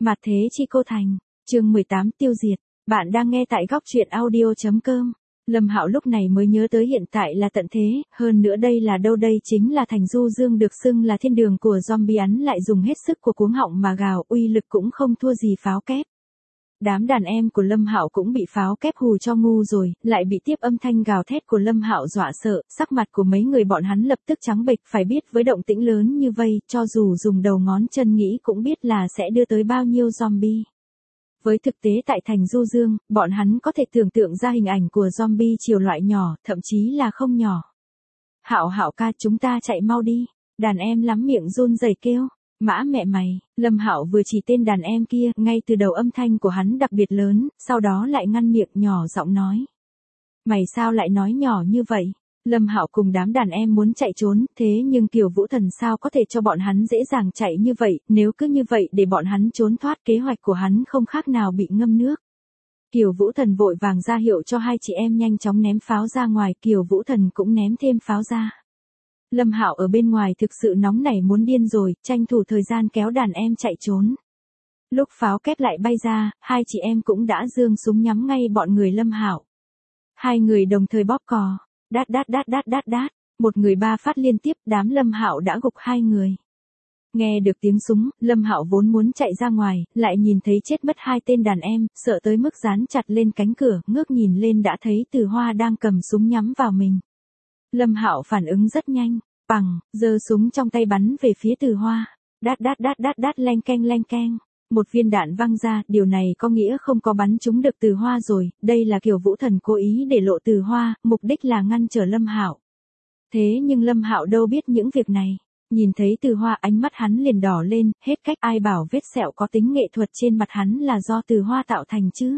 Mặt thế chi cô thành, chương 18 tiêu diệt. Bạn đang nghe tại góc truyện audio.com. Lâm Hạo lúc này mới nhớ tới hiện tại là tận thế, hơn nữa đây là đâu, đây chính là thành Du Dương được xưng là thiên đường của zombie, hắn lại dùng hết sức của cuống họng mà gào, uy lực cũng không thua gì pháo kép. Đám đàn em của Lâm Hạo cũng bị pháo kép hù cho ngu rồi, lại bị tiếp âm thanh gào thét của Lâm Hạo dọa sợ, sắc mặt của mấy người bọn hắn lập tức trắng bệch, phải biết với động tĩnh lớn như vây, cho dù dùng đầu ngón chân nghĩ cũng biết là sẽ đưa tới bao nhiêu zombie. Với thực tế tại thành Du Dương, bọn hắn có thể tưởng tượng ra hình ảnh của zombie chiều loại nhỏ, thậm chí là không nhỏ. Hạo Hạo ca, chúng ta chạy mau đi. Đàn em lắm miệng run rẩy kêu. Mã mẹ mày, Lâm Hạo vừa chỉ tên đàn em kia, ngay từ đầu âm thanh của hắn đặc biệt lớn, sau đó lại ngăn miệng nhỏ giọng nói. Mày sao lại nói nhỏ như vậy? Lâm Hạo cùng đám đàn em muốn chạy trốn, thế nhưng Kiều Vũ Thần sao có thể cho bọn hắn dễ dàng chạy như vậy, nếu cứ như vậy để bọn hắn trốn thoát, kế hoạch của hắn không khác nào bị ngâm nước. Kiều Vũ Thần vội vàng ra hiệu cho hai chị em nhanh chóng ném pháo ra ngoài, Kiều Vũ Thần cũng ném thêm pháo ra. Lâm Hạo ở bên ngoài thực sự nóng nảy muốn điên rồi, tranh thủ thời gian kéo đàn em chạy trốn. Lúc pháo kép lại bay ra, hai chị em cũng đã giương súng nhắm ngay bọn người Lâm Hạo. Hai người đồng thời bóp cò, đát đát đát đát đát đát, một người ba phát liên tiếp, đám Lâm Hạo đã gục hai người. Nghe được tiếng súng, Lâm Hạo vốn muốn chạy ra ngoài, lại nhìn thấy chết mất hai tên đàn em, sợ tới mức dán chặt lên cánh cửa, ngước nhìn lên đã thấy Từ Hoa đang cầm súng nhắm vào mình. Lâm Hạo phản ứng rất nhanh, bằng, giơ súng trong tay bắn về phía Từ Hoa. Đát đát đát đát đát, leng keng. Một viên đạn văng ra, điều này có nghĩa không có bắn trúng được Từ Hoa rồi, đây là Kiều Vũ Thần cố ý để lộ Từ Hoa, mục đích là ngăn trở Lâm Hạo. Thế nhưng Lâm Hạo đâu biết những việc này, nhìn thấy Từ Hoa ánh mắt hắn liền đỏ lên, hết cách, ai bảo vết sẹo có tính nghệ thuật trên mặt hắn là do Từ Hoa tạo thành chứ.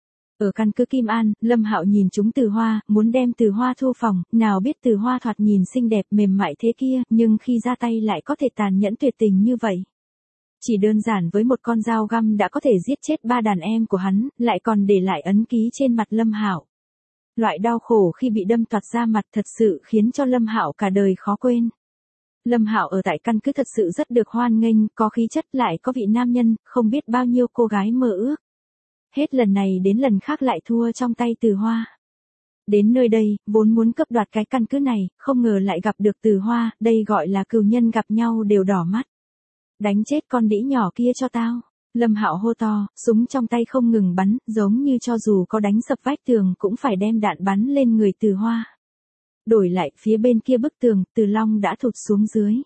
Ở căn cứ Kim An, Lâm Hạo nhìn chúng Từ Hoa, muốn đem Từ Hoa thu phòng, nào biết Từ Hoa thoạt nhìn xinh đẹp mềm mại thế kia, nhưng khi ra tay lại có thể tàn nhẫn tuyệt tình như vậy. Chỉ đơn giản với một con dao găm đã có thể giết chết ba đàn em của hắn, lại còn để lại ấn ký trên mặt Lâm Hạo. Loại đau khổ khi bị đâm toạc ra mặt thật sự khiến cho Lâm Hạo cả đời khó quên. Lâm Hạo ở tại căn cứ thật sự rất được hoan nghênh, có khí chất, lại có vị nam nhân, không biết bao nhiêu cô gái mơ ước. Hết lần này đến lần khác lại thua trong tay Từ Hoa. Đến nơi đây, vốn muốn cướp đoạt cái căn cứ này, không ngờ lại gặp được Từ Hoa, đây gọi là cừu nhân gặp nhau đều đỏ mắt. Đánh chết con đĩ nhỏ kia cho tao. Lâm Hạo hô to, súng trong tay không ngừng bắn, giống như cho dù có đánh sập vách tường cũng phải đem đạn bắn lên người Từ Hoa. Đổi lại, phía bên kia bức tường, Từ Long đã thụt xuống dưới.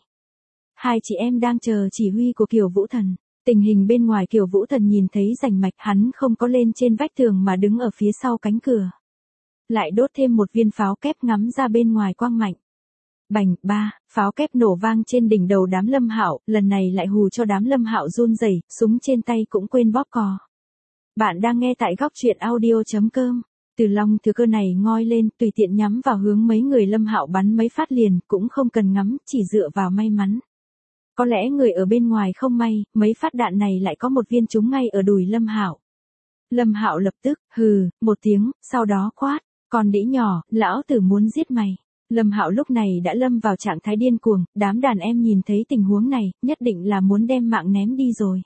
Hai chị em đang chờ chỉ huy của Kiều Vũ Thần. Tình hình bên ngoài Kiều Vũ Thần nhìn thấy rành mạch, hắn không có lên trên vách tường mà đứng ở phía sau cánh cửa. Lại đốt thêm một viên pháo kép ngắm ra bên ngoài quang mạnh. Bành, ba, pháo kép nổ vang trên đỉnh đầu đám Lâm Hạo, lần này lại hù cho đám Lâm Hạo run rẩy, súng trên tay cũng quên bóp cò. Bạn đang nghe tại góc truyện audio.com. Từ Long thừa cơ này ngoi lên, tùy tiện nhắm vào hướng mấy người Lâm Hạo bắn mấy phát liền, cũng không cần ngắm, chỉ dựa vào may mắn. Có lẽ người ở bên ngoài không may, mấy phát đạn này lại có một viên trúng ngay ở đùi Lâm Hạo. Lâm Hạo lập tức hừ một tiếng, sau đó quát, "Con đĩ nhỏ, lão tử muốn giết mày." Lâm Hạo lúc này đã lâm vào trạng thái điên cuồng, đám đàn em nhìn thấy tình huống này, nhất định là muốn đem mạng ném đi rồi.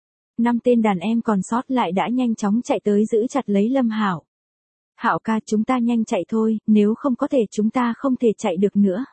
5 tên đàn em còn sót lại đã nhanh chóng chạy tới giữ chặt lấy Lâm Hạo. "Hạo ca, chúng ta nhanh chạy thôi, nếu không có thể chúng ta không thể chạy được nữa."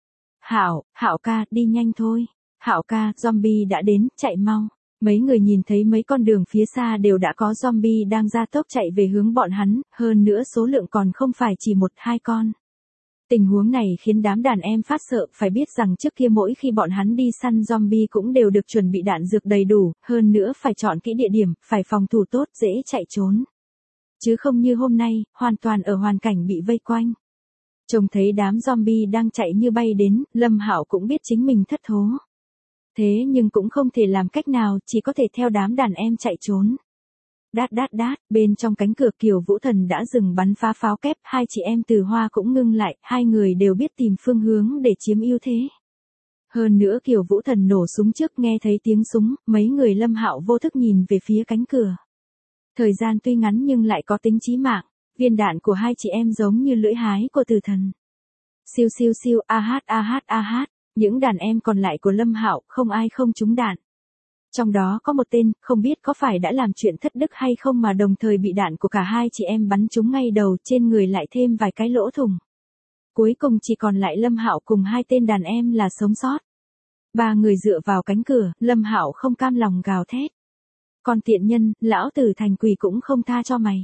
Hạo ca, đi nhanh thôi." "Hạo ca, zombie đã đến, chạy mau." Mấy người nhìn thấy mấy con đường phía xa đều đã có zombie đang ra tốc chạy về hướng bọn hắn, hơn nữa số lượng còn không phải chỉ 1-2 con. Tình huống này khiến đám đàn em phát sợ, phải biết rằng trước kia mỗi khi bọn hắn đi săn zombie cũng đều được chuẩn bị đạn dược đầy đủ, hơn nữa phải chọn kỹ địa điểm, phải phòng thủ tốt, dễ chạy trốn. Chứ không như hôm nay, hoàn toàn ở hoàn cảnh bị vây quanh. Trông thấy đám zombie đang chạy như bay đến, Lâm Hạo cũng biết chính mình thất thố. Thế nhưng cũng không thể làm cách nào, chỉ có thể theo đám đàn em chạy trốn. Đát đát đát, bên trong cánh cửa Kiều Vũ Thần đã dừng bắn phá pháo kép, hai chị em Từ Hoa cũng ngưng lại, hai người đều biết tìm phương hướng để chiếm ưu thế. Hơn nữa Kiều Vũ Thần nổ súng trước, nghe thấy tiếng súng, mấy người Lâm Hạo vô thức nhìn về phía cánh cửa. Thời gian tuy ngắn nhưng lại có tính chí mạng, viên đạn của hai chị em giống như lưỡi hái của tử thần. Siêu siêu siêu, a hát, những đàn em còn lại của Lâm Hạo không ai không trúng đạn. Trong đó có một tên, không biết có phải đã làm chuyện thất đức hay không mà đồng thời bị đạn của cả hai chị em bắn trúng ngay đầu, trên người lại thêm vài cái lỗ thủng. Cuối cùng chỉ còn lại Lâm Hạo cùng hai tên đàn em là sống sót. Ba người dựa vào cánh cửa, Lâm Hạo không cam lòng gào thét. Con tiện nhân, lão tử thành quỷ cũng không tha cho mày.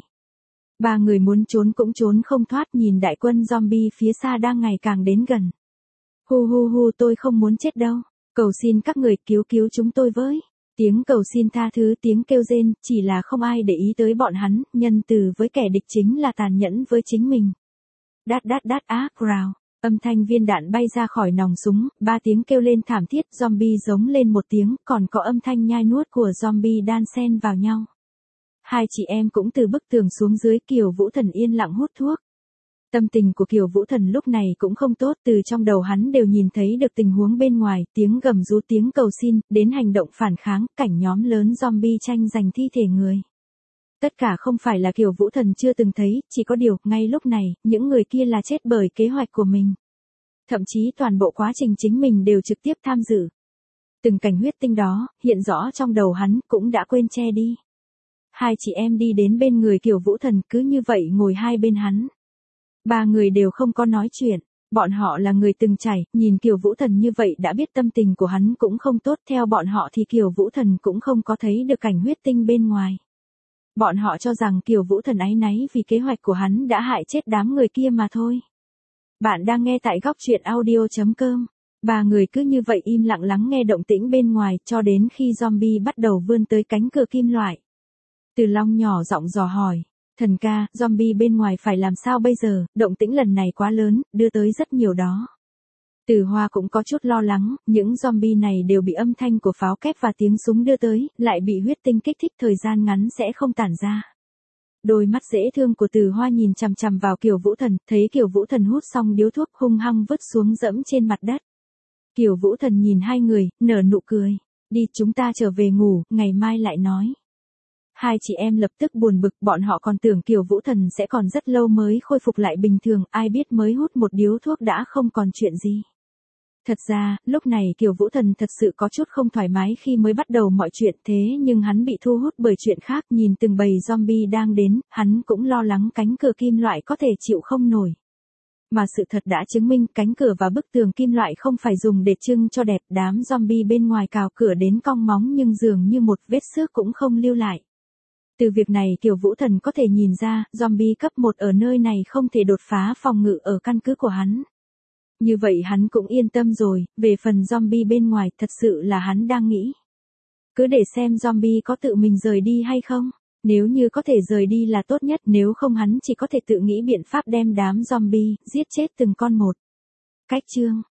Ba người muốn trốn cũng trốn không thoát, nhìn đại quân zombie phía xa đang ngày càng đến gần. Hu hu hu, tôi không muốn chết đâu. Cầu xin các người cứu cứu chúng tôi với. Tiếng cầu xin tha thứ, tiếng kêu rên, chỉ là không ai để ý tới bọn hắn, nhân từ với kẻ địch chính là tàn nhẫn với chính mình. Đát đát đát á, rào. Âm thanh viên đạn bay ra khỏi nòng súng, ba tiếng kêu lên thảm thiết, zombie giống lên một tiếng, còn có âm thanh nhai nuốt của zombie đan xen vào nhau. Hai chị em cũng từ bức tường xuống dưới, Kiều Vũ Thần yên lặng hút thuốc. Tâm tình của Kiều Vũ Thần lúc này cũng không tốt, từ trong đầu hắn đều nhìn thấy được tình huống bên ngoài, tiếng gầm rú, tiếng cầu xin, đến hành động phản kháng, cảnh nhóm lớn zombie tranh giành thi thể người. Tất cả không phải là Kiều Vũ Thần chưa từng thấy, chỉ có điều, ngay lúc này, những người kia là chết bởi kế hoạch của mình. Thậm chí toàn bộ quá trình chính mình đều trực tiếp tham dự. Từng cảnh huyết tinh đó, hiện rõ trong đầu hắn, cũng đã quên che đi. Hai chị em đi đến bên người Kiều Vũ Thần, cứ như vậy ngồi hai bên hắn. Ba người đều không có nói chuyện, bọn họ là người từng trải, nhìn Kiều Vũ Thần như vậy đã biết tâm tình của hắn cũng không tốt, theo bọn họ thì Kiều Vũ Thần cũng không có thấy được cảnh huyết tinh bên ngoài. Bọn họ cho rằng Kiều Vũ Thần áy náy vì kế hoạch của hắn đã hại chết đám người kia mà thôi. Bạn đang nghe tại góc truyện audio.com. Ba người cứ như vậy im lặng lắng nghe động tĩnh bên ngoài cho đến khi zombie bắt đầu vươn tới cánh cửa kim loại. Từ Long nhỏ giọng dò hỏi. Thần ca, zombie bên ngoài phải làm sao bây giờ, động tĩnh lần này quá lớn, đưa tới rất nhiều đó. Từ Hoa cũng có chút lo lắng, những zombie này đều bị âm thanh của pháo kép và tiếng súng đưa tới, lại bị huyết tinh kích thích, thời gian ngắn sẽ không tản ra. Đôi mắt dễ thương của Từ Hoa nhìn chằm chằm vào Kiều Vũ Thần, thấy Kiều Vũ Thần hút xong điếu thuốc hung hăng vứt xuống dẫm trên mặt đất. Kiều Vũ Thần nhìn hai người, nở nụ cười. Đi, chúng ta trở về ngủ, ngày mai lại nói. Hai chị em lập tức buồn bực, bọn họ còn tưởng Kiều Vũ Thần sẽ còn rất lâu mới khôi phục lại bình thường, ai biết mới hút một điếu thuốc đã không còn chuyện gì. Thật ra, lúc này Kiều Vũ Thần thật sự có chút không thoải mái khi mới bắt đầu mọi chuyện, thế nhưng hắn bị thu hút bởi chuyện khác, nhìn từng bầy zombie đang đến, hắn cũng lo lắng cánh cửa kim loại có thể chịu không nổi. Mà sự thật đã chứng minh cánh cửa và bức tường kim loại không phải dùng để trưng cho đẹp, đám zombie bên ngoài cào cửa đến cong móng nhưng dường như một vết xước cũng không lưu lại. Từ việc này Kiều Vũ Thần có thể nhìn ra, zombie cấp 1 ở nơi này không thể đột phá phòng ngự ở căn cứ của hắn. Như vậy hắn cũng yên tâm rồi, về phần zombie bên ngoài thật sự là hắn đang nghĩ. Cứ để xem zombie có tự mình rời đi hay không, nếu như có thể rời đi là tốt nhất, nếu không hắn chỉ có thể tự nghĩ biện pháp đem đám zombie, giết chết từng con một. Cách chương